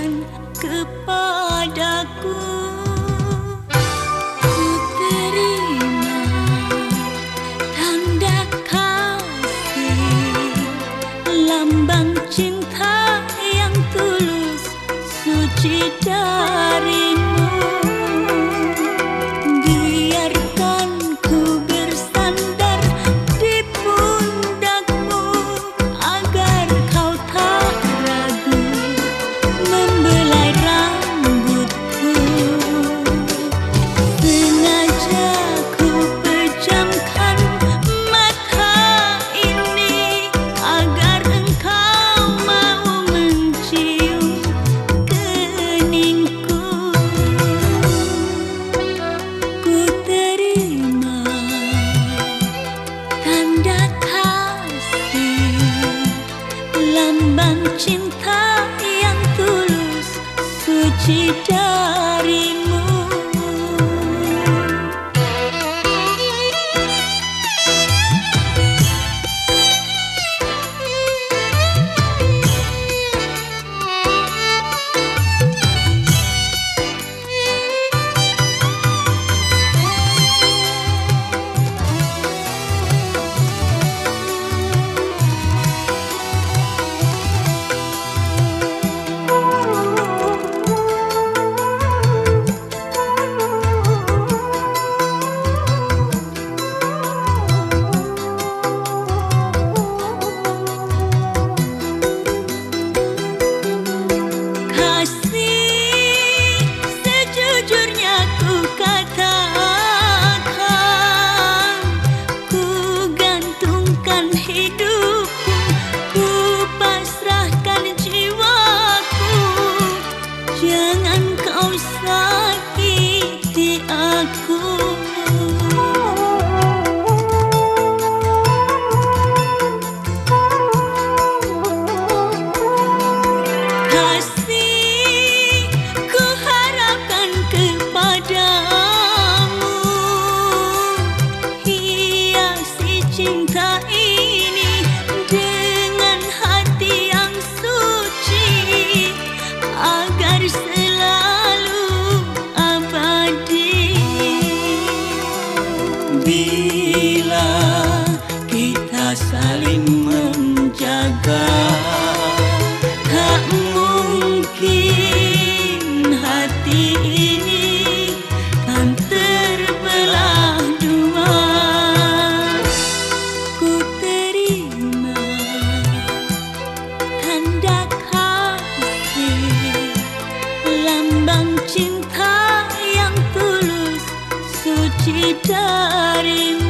berikan kepadaku. Ku terima tanda kasih, lambang cinta yang tulus suci darimu. Biarkan ku bersandar di pundakmu agar kau tak ragu membelai rambutku. Sengaja ku pejamkan mata ini agar engkau mau mencium keningku. Ku terima tanda kasih, lambang cinta yang tulus suci darimu. Sejujurnya ku katakan, ku gantungkan hidupku, ku pasrahkan jiwaku. Jangan kau sakiti aku. Cinta ini dengan hati yang suci agar selalu abadi. Bila kita saling menjaga, tak mungkin hati ini kan terbelah dua. Ku terima tanda kasih, lambang cinta yang tulus suci darimu.